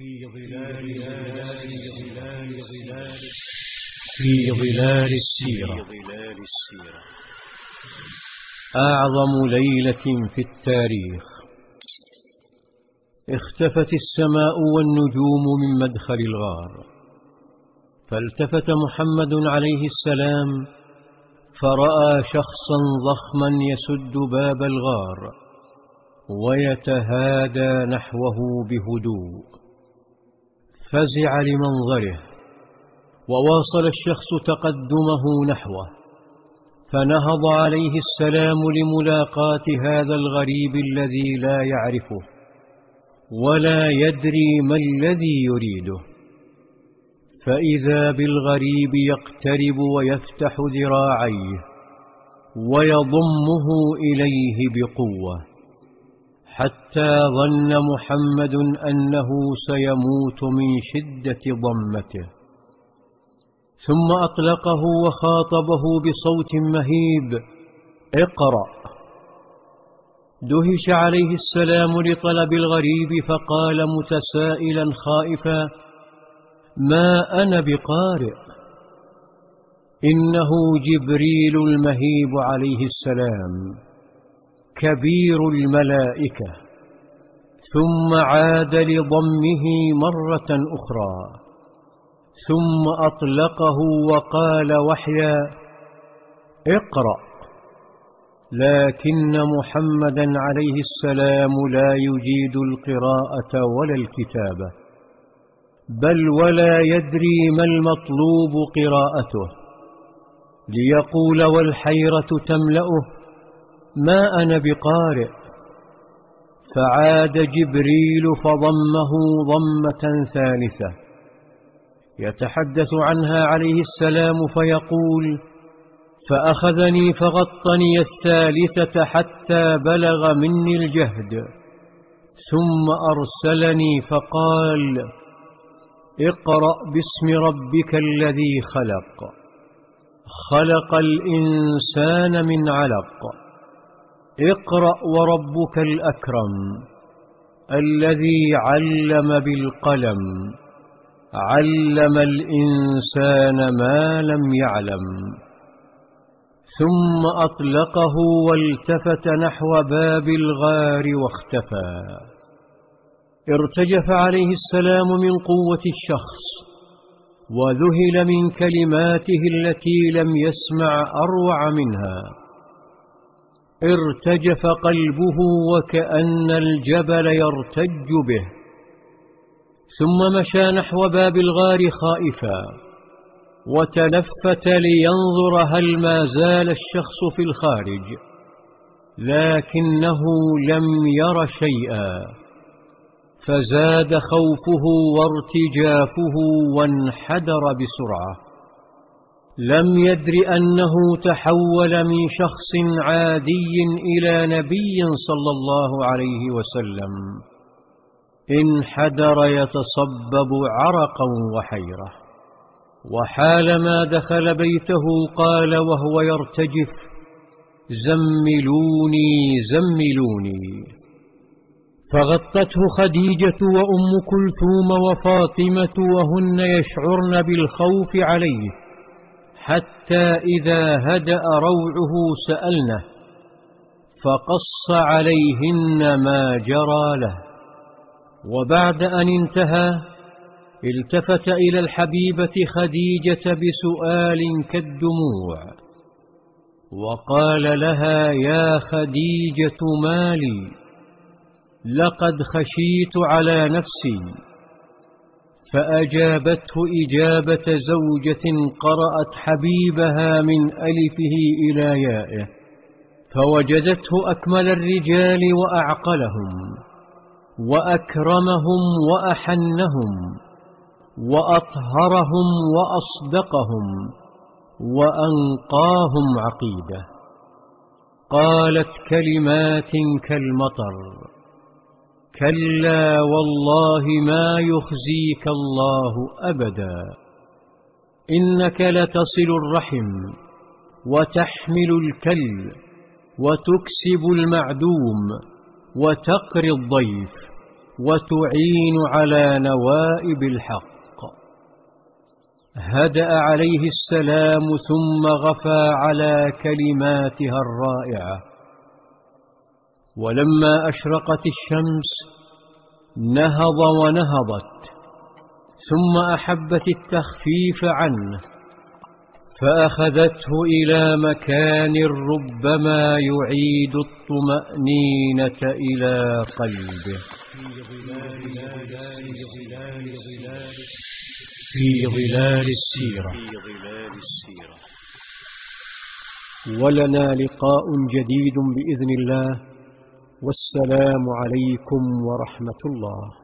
في ظلال السيرة. أعظم ليلة في التاريخ. اختفت السماء والنجوم من مدخل الغار، فالتفت محمد عليه السلام فرأى شخصا ضخما يسد باب الغار ويتهادى نحوه بهدوء. فزع لمنظره، وواصل الشخص تقدمه نحوه، فنهض عليه السلام لملاقاة هذا الغريب الذي لا يعرفه ولا يدري ما الذي يريده. فإذا بالغريب يقترب ويفتح ذراعيه ويضمه إليه بقوة، حتى ظن محمد أنه سيموت من شدة ضمته، ثم أطلقه وخاطبه بصوت مهيب: اقرأ. دهش عليه السلام لطلب الغريب، فقال متسائلا خائفا: ما أنا بقارئ. إنه جبريل المهيب عليه السلام، كبير الملائكة. ثم عاد لضمه مرة أخرى، ثم أطلقه وقال وحيا: اقرأ. لكن محمدا عليه السلام لا يجيد القراءة ولا الكتابة، بل ولا يدري ما المطلوب قراءته، ليقول والحيرة تملأه: ما أنا بقارئ. فعاد جبريل فضمه ضمة ثالثة يتحدث عنها عليه السلام فيقول: فأخذني فغطني الثالثة حتى بلغ مني الجهد، ثم أرسلني فقال: اقرأ باسم ربك الذي خلق، خلق الإنسان من علق، اقرأ وربك الأكرم، الذي علم بالقلم، علم الإنسان ما لم يعلم. ثم أطلقه والتفت نحو باب الغار واختفى. ارتجف عليه السلام من قوة الشخص، وذهل من كلماته التي لم يسمع أروع منها. ارتجف قلبه وكأن الجبل يرتج به، ثم مشى نحو باب الغار خائفا، وتلفت لينظر هل ما زال الشخص في الخارج، لكنه لم ير شيئا، فزاد خوفه وارتجافه وانحدر بسرعة. لم يدر أنه تحول من شخص عادي إلى نبي صلى الله عليه وسلم. انحدر يتصبب عرقا وحيرة، وحالما دخل بيته قال وهو يرتجف: زملوني زملوني. فغطته خديجة وأم كلثوم وفاطمة وهن يشعرن بالخوف عليه، حتى إذا هدأ روعه سألنه، فقص عليهن ما جرى له. وبعد أن انتهى التفت إلى الحبيبة خديجة بسؤال كالدموع، وقال لها: يا خديجة ما لي؟ لقد خشيت على نفسي. فأجابته إجابة زوجة قرأت حبيبها من ألفه إلى يائه، فوجدته أكمل الرجال وأعقلهم وأكرمهم وأحنهم وأطهرهم وأصدقهم وأنقاهم عقيدة. قالت كلمات كالمطر: كلا والله ما يخزيك الله أبدا، إنك لتصل الرحم وتحمل الكل وتكسب المعدوم وتقري الضيف وتعين على نوائب الحق. هدأ عليه السلام ثم غفى على كلماتها الرائعة. ولما أشرقت الشمس نهض ونهضت، ثم أحبت التخفيف عنه، فأخذته إلى مكان ربما يعيد الطمأنينة إلى قلبه. في ظلال السيرة. ولنا لقاء جديد بإذن الله، والسلام عليكم ورحمة الله.